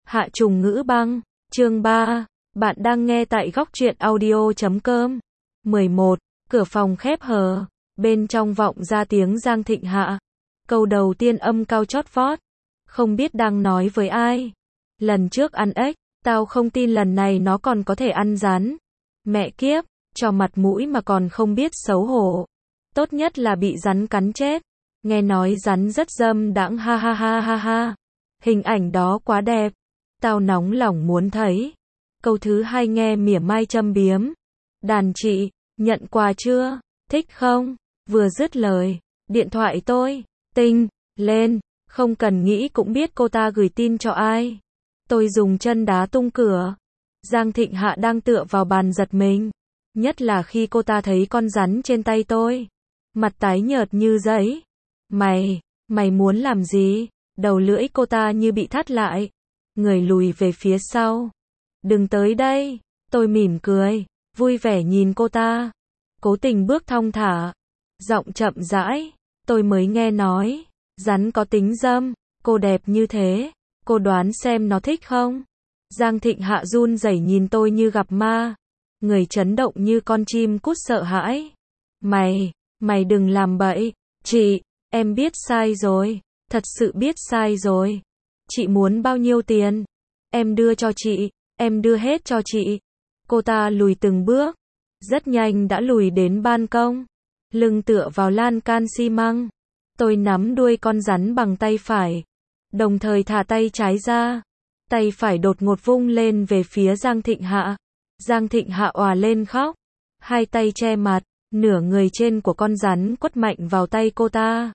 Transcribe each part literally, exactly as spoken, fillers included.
Hạ trùng ngữ băng, chương ba, bạn đang nghe tại góc truyện audio chấm com. mười một, cửa phòng khép hờ, bên trong vọng ra tiếng Giang Thịnh Hạ. Câu đầu tiên âm cao chót vót, không biết đang nói với ai. Lần trước ăn ếch, tao không tin lần này nó còn có thể ăn rắn. Mẹ kiếp, cho mặt mũi mà còn không biết xấu hổ. Tốt nhất là bị rắn cắn chết. Nghe nói rắn rất dâm đãng, ha ha ha ha ha. Hình ảnh đó quá đẹp. Tao nóng lòng muốn thấy. Câu thứ hai nghe mỉa mai châm biếm. Đàn chị, nhận quà chưa? Thích không? Vừa dứt lời, điện thoại tôi tinh lên, không cần nghĩ cũng biết cô ta gửi tin cho ai. Tôi dùng chân đá tung cửa. Giang Thịnh Hạ đang tựa vào bàn giật mình, nhất là khi cô ta thấy con rắn trên tay tôi. Mặt tái nhợt như giấy. Mày, mày muốn làm gì? Đầu lưỡi cô ta như bị thắt lại. Người lùi về phía sau. Đừng tới đây. Tôi mỉm cười, vui vẻ nhìn cô ta. Cố tình bước thong thả. Giọng chậm rãi. Tôi mới nghe nói. Rắn có tính dâm. Cô đẹp như thế. Cô đoán xem nó thích không? Giang Thịnh Hạ run rẩy nhìn tôi như gặp ma. Người chấn động như con chim cút sợ hãi. Mày, mày đừng làm bậy. Chị, em biết sai rồi. Thật sự biết sai rồi. Chị muốn bao nhiêu tiền? Em đưa cho chị. Em đưa hết cho chị. Cô ta lùi từng bước. Rất nhanh đã lùi đến ban công. Lưng tựa vào lan can xi măng. Tôi nắm đuôi con rắn bằng tay phải. Đồng thời thả tay trái ra. Tay phải đột ngột vung lên về phía Giang Thịnh Hạ. Giang Thịnh Hạ òa lên khóc. Hai tay che mặt. Nửa người trên của con rắn quất mạnh vào tay cô ta.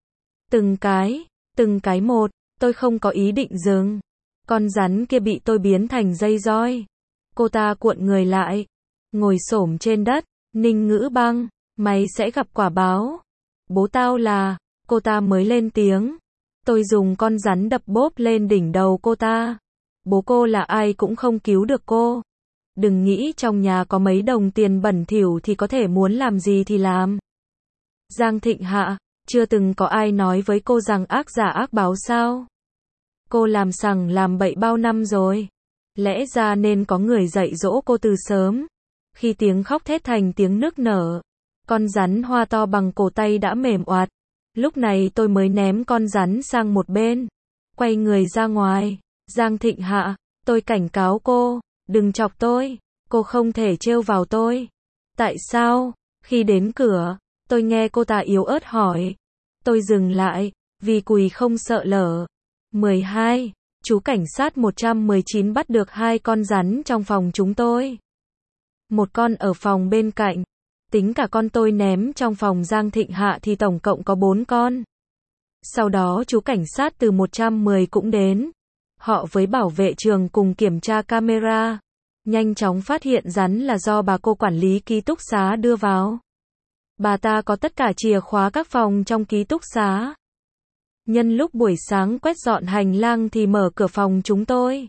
Từng cái, từng cái một. Tôi không có ý định dừng. Con rắn kia bị tôi biến thành dây roi. Cô ta cuộn người lại. Ngồi xổm trên đất. Ninh Ngữ Băng, mày sẽ gặp quả báo. Bố tao là. Cô ta mới lên tiếng. Tôi dùng con rắn đập bốp lên đỉnh đầu cô ta. Bố cô là ai cũng không cứu được cô. Đừng nghĩ trong nhà có mấy đồng tiền bẩn thỉu thì có thể muốn làm gì thì làm. Giang Thịnh Hạ, chưa từng có ai nói với cô rằng ác giả ác báo sao? Cô làm sằng làm bậy bao năm rồi. Lẽ ra nên có người dạy dỗ cô từ sớm. Khi tiếng khóc thét thành tiếng nức nở, con rắn hoa to bằng cổ tay đã mềm oạt. Lúc này tôi mới ném con rắn sang một bên. Quay người ra ngoài. Giang Thịnh Hạ, tôi cảnh cáo cô, đừng chọc tôi. Cô không thể trêu vào tôi. Tại sao? Khi đến cửa, tôi nghe cô ta yếu ớt hỏi. Tôi dừng lại, vì cùi không sợ lở. mười hai, chú cảnh sát một trăm mười chín bắt được hai con rắn trong phòng chúng tôi. Một con ở phòng bên cạnh. Tính cả con tôi ném trong phòng Giang Thịnh Hạ thì tổng cộng có bốn con. Sau đó chú cảnh sát từ một trăm mười cũng đến. Họ với bảo vệ trường cùng kiểm tra camera. Nhanh chóng phát hiện rắn là do bà cô quản lý ký túc xá đưa vào. Bà ta có tất cả chìa khóa các phòng trong ký túc xá. Nhân lúc buổi sáng quét dọn hành lang thì mở cửa phòng chúng tôi.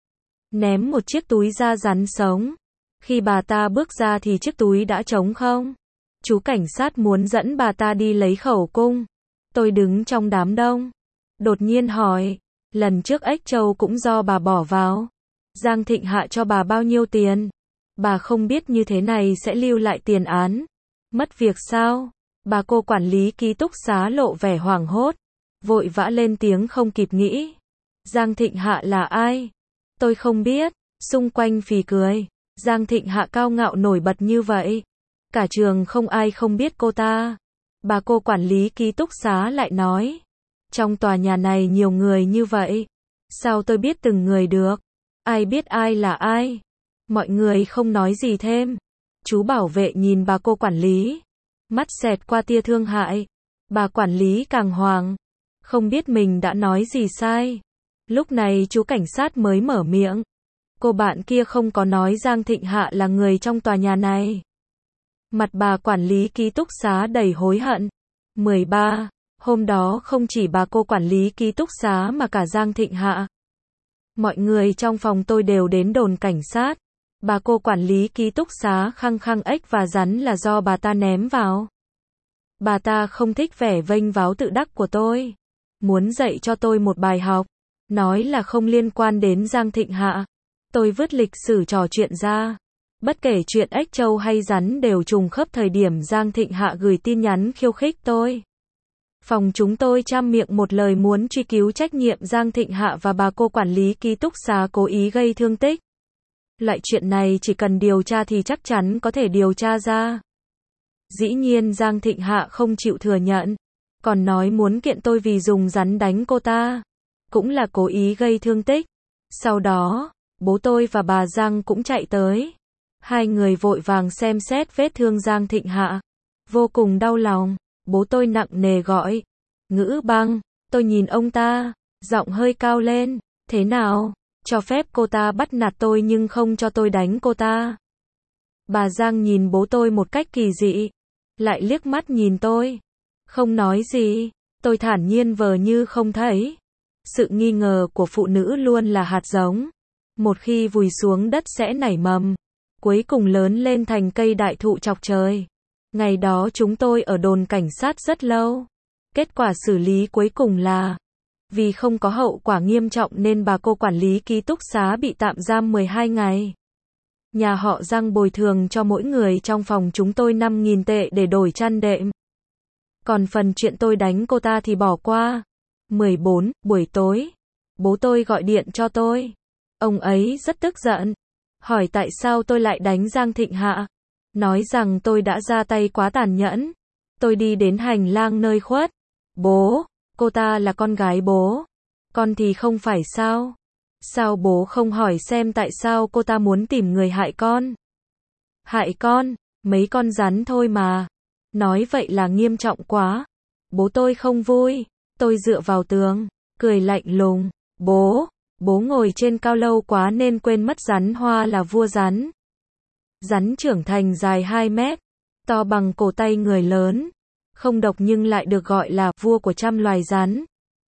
Ném một chiếc túi da rắn sống. Khi bà ta bước ra thì chiếc túi đã trống không. Chú cảnh sát muốn dẫn bà ta đi lấy khẩu cung. Tôi đứng trong đám đông. Đột nhiên hỏi, lần trước ếch trâu cũng do bà bỏ vào. Giang Thịnh Hạ cho bà bao nhiêu tiền? Bà không biết như thế này sẽ lưu lại tiền án. Mất việc sao? Bà cô quản lý ký túc xá lộ vẻ hoảng hốt. Vội vã lên tiếng không kịp nghĩ. Giang Thịnh Hạ là ai? Tôi không biết. Xung quanh phì cười. Giang Thịnh Hạ cao ngạo nổi bật như vậy. Cả trường không ai không biết cô ta. Bà cô quản lý ký túc xá lại nói. Trong tòa nhà này nhiều người như vậy. Sao tôi biết từng người được? Ai biết ai là ai? Mọi người không nói gì thêm. Chú bảo vệ nhìn bà cô quản lý. Mắt xẹt qua tia thương hại. Bà quản lý càng hoảng. Không biết mình đã nói gì sai. Lúc này chú cảnh sát mới mở miệng. Cô bạn kia không có nói Giang Thịnh Hạ là người trong tòa nhà này. Mặt bà quản lý ký túc xá đầy hối hận. mười ba. Hôm đó không chỉ bà cô quản lý ký túc xá mà cả Giang Thịnh Hạ. Mọi người trong phòng tôi đều đến đồn cảnh sát. Bà cô quản lý ký túc xá khăng khăng ếch và rắn là do bà ta ném vào. Bà ta không thích vẻ vênh váo tự đắc của tôi. Muốn dạy cho tôi một bài học. nói là không liên quan đến Giang Thịnh Hạ. Tôi vứt lịch sử trò chuyện ra. Bất kể chuyện ếch trâu hay rắn đều trùng khớp thời điểm Giang Thịnh Hạ gửi tin nhắn khiêu khích tôi. Phòng chúng tôi trăm miệng một lời muốn truy cứu trách nhiệm Giang Thịnh Hạ và bà cô quản lý ký túc xá cố ý gây thương tích. Loại chuyện này chỉ cần điều tra thì chắc chắn có thể điều tra ra. Dĩ nhiên Giang Thịnh Hạ không chịu thừa nhận, còn nói muốn kiện tôi vì dùng rắn đánh cô ta, cũng là cố ý gây thương tích. Sau đó, bố tôi và bà Giang cũng chạy tới. Hai người vội vàng xem xét vết thương Giang Thịnh Hạ. Vô cùng đau lòng, bố tôi nặng nề gọi. Ngữ Băng, tôi nhìn ông ta, giọng hơi cao lên, thế nào, cho phép cô ta bắt nạt tôi nhưng không cho tôi đánh cô ta. Bà Giang nhìn bố tôi một cách kỳ dị, lại liếc mắt nhìn tôi, không nói gì, tôi thản nhiên vờ như không thấy. Sự nghi ngờ của phụ nữ luôn là hạt giống, một khi vùi xuống đất sẽ nảy mầm, cuối cùng lớn lên thành cây đại thụ chọc trời. Ngày đó chúng tôi ở đồn cảnh sát rất lâu. Kết quả xử lý cuối cùng là, vì không có hậu quả nghiêm trọng nên bà cô quản lý ký túc xá bị tạm giam mười hai ngày. Nhà họ Giang bồi thường cho mỗi người trong phòng chúng tôi năm nghìn tệ để đổi chăn đệm. Còn phần chuyện tôi đánh cô ta thì bỏ qua. mười bốn, buổi tối, bố tôi gọi điện cho tôi. Ông ấy rất tức giận, hỏi tại sao tôi lại đánh Giang Thịnh Hạ. Nói rằng tôi đã ra tay quá tàn nhẫn. Tôi đi đến hành lang nơi khuất. Bố, cô ta là con gái bố. Con thì không phải sao? Sao bố không hỏi xem tại sao cô ta muốn tìm người hại con? Hại con, mấy con rắn thôi mà. Nói vậy là nghiêm trọng quá. Bố tôi không vui. Tôi dựa vào tường, cười lạnh lùng. Bố, bố ngồi trên cao lâu quá nên quên mất rắn hoa là vua rắn. Rắn trưởng thành dài hai mét, to bằng cổ tay người lớn, không độc nhưng lại được gọi là vua của trăm loài rắn.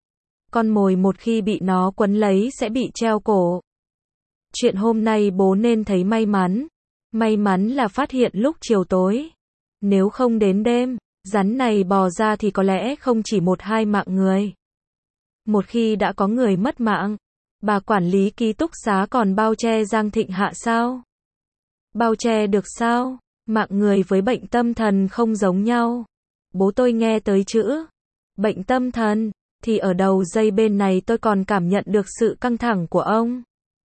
Con mồi một khi bị nó quấn lấy sẽ bị treo cổ. Chuyện hôm nay bố nên thấy may mắn. May mắn là phát hiện lúc chiều tối. Nếu không đến đêm, rắn này bò ra thì có lẽ không chỉ một hai mạng người. Một khi đã có người mất mạng, bà quản lý ký túc xá còn bao che Giang Thịnh Hạ sao? Bao che được sao? Mạng người với bệnh tâm thần không giống nhau. Bố tôi nghe tới chữ bệnh tâm thần, thì ở đầu dây bên này tôi còn cảm nhận được sự căng thẳng của ông.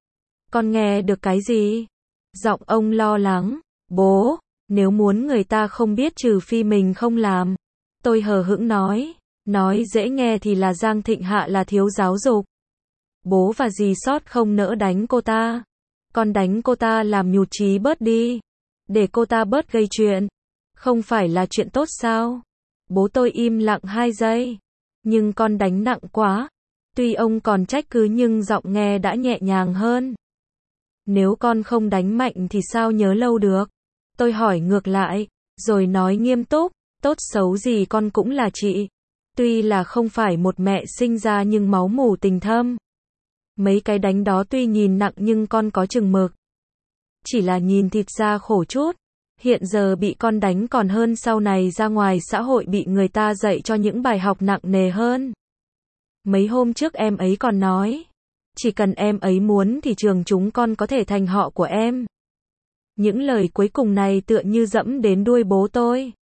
Con nghe được cái gì? Giọng ông lo lắng. Bố, nếu muốn người ta không biết trừ phi mình không làm. Tôi hờ hững nói. Nói dễ nghe thì là Giang Thịnh Hạ là thiếu giáo dục. Bố và dì sót không nỡ đánh cô ta. Con đánh cô ta làm nhụt chí bớt đi. Để cô ta bớt gây chuyện. Không phải là chuyện tốt sao? Bố tôi im lặng hai giây. Nhưng con đánh nặng quá. Tuy ông còn trách cứ nhưng giọng nghe đã nhẹ nhàng hơn. Nếu con không đánh mạnh thì sao nhớ lâu được? Tôi hỏi ngược lại, rồi nói nghiêm túc, tốt xấu gì con cũng là chị. Tuy là không phải một mẹ sinh ra nhưng máu mủ tình thâm. Mấy cái đánh đó tuy nhìn nặng nhưng con có chừng mực. Chỉ là nhìn thịt da khổ chút. Hiện giờ bị con đánh còn hơn sau này ra ngoài xã hội bị người ta dạy cho những bài học nặng nề hơn. Mấy hôm trước em ấy còn nói, chỉ cần em ấy muốn thì trường chúng con có thể thành họ của em. Những lời cuối cùng này tựa như dẫm đến đuôi bố tôi.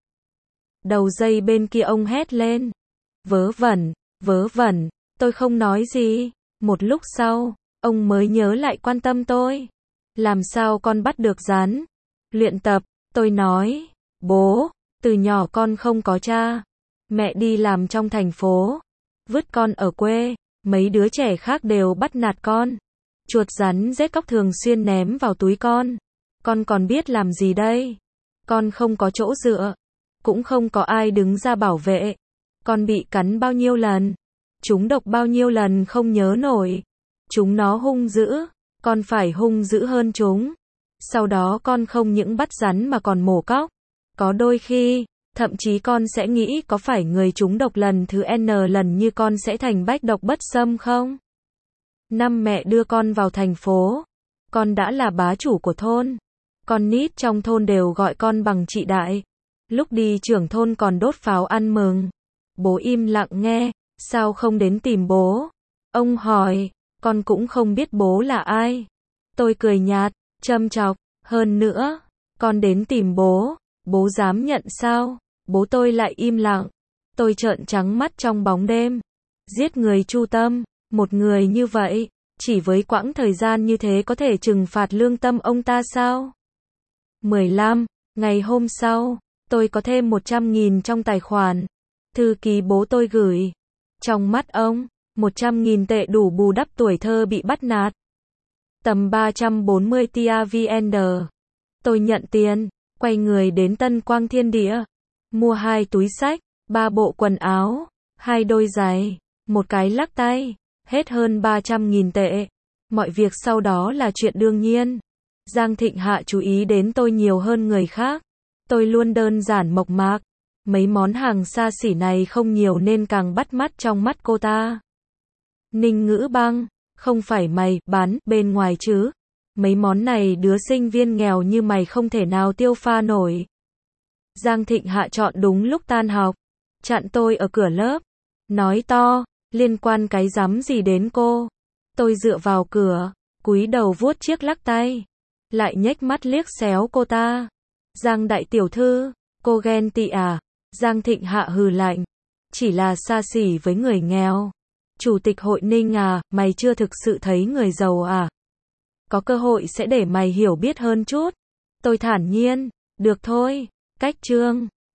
Đầu dây bên kia ông hét lên. Vớ vẩn, vớ vẩn, tôi không nói gì. Một lúc sau, ông mới nhớ lại quan tâm tôi. Làm sao con bắt được rắn? Luyện tập, tôi nói. Bố, từ nhỏ con không có cha. Mẹ đi làm trong thành phố. Vứt con ở quê. Mấy đứa trẻ khác đều bắt nạt con. Chuột rắn rết cóc thường xuyên ném vào túi con. Con còn biết làm gì đây? Con không có chỗ dựa. Cũng không có ai đứng ra bảo vệ. Con bị cắn bao nhiêu lần? Chúng độc bao nhiêu lần không nhớ nổi. Chúng nó hung dữ. Con phải hung dữ hơn chúng. Sau đó con không những bắt rắn mà còn mổ cóc. Có đôi khi, thậm chí con sẽ nghĩ có phải người chúng độc lần thứ N lần như con sẽ thành bách độc bất xâm không? Năm mẹ đưa con vào thành phố. Con đã là bá chủ của thôn. Con nít trong thôn đều gọi con bằng chị đại. Lúc đi trưởng thôn còn đốt pháo ăn mừng. Bố im lặng nghe, sao không đến tìm bố? Ông hỏi, con cũng không biết bố là ai. Tôi cười nhạt, châm chọc, hơn nữa, con đến tìm bố, bố dám nhận sao? Bố tôi lại im lặng. Tôi trợn trắng mắt trong bóng đêm. Giết người chu tâm, một người như vậy, chỉ với quãng thời gian như thế có thể trừng phạt lương tâm ông ta sao? mười lăm, ngày hôm sau, tôi có thêm một trăm nghìn trong tài khoản. Thư ký bố tôi gửi. Trong mắt ông, một trăm nghìn tệ đủ bù đắp tuổi thơ bị bắt nạt. Tầm ba trăm bốn mươi tia vê en đê. Tôi nhận tiền, quay người đến Tân Quang Thiên Địa. Mua hai túi xách, ba bộ quần áo, hai đôi giày, một cái lắc tay, hết hơn ba trăm nghìn tệ. Mọi việc sau đó là chuyện đương nhiên. Giang Thịnh Hạ chú ý đến tôi nhiều hơn người khác. Tôi luôn đơn giản mộc mạc. Mấy món hàng xa xỉ này không nhiều nên càng bắt mắt trong mắt cô ta. Ninh Ngữ Băng, không phải mày bán bên ngoài chứ? Mấy món này đứa sinh viên nghèo như mày không thể nào tiêu pha nổi. Giang Thịnh Hạ chọn đúng lúc tan học, chặn tôi ở cửa lớp, nói to, liên quan cái rắm gì đến cô? Tôi dựa vào cửa, cúi đầu vuốt chiếc lắc tay, lại nhếch mắt liếc xéo cô ta. Giang đại tiểu thư, cô ghen tị à? Giang Thịnh Hạ hừ lạnh, chỉ là xa xỉ với người nghèo. Chủ tịch hội Ninh à, mày chưa thực sự thấy người giàu à? Có cơ hội sẽ để mày hiểu biết hơn chút. Tôi thản nhiên, được thôi, cách chương.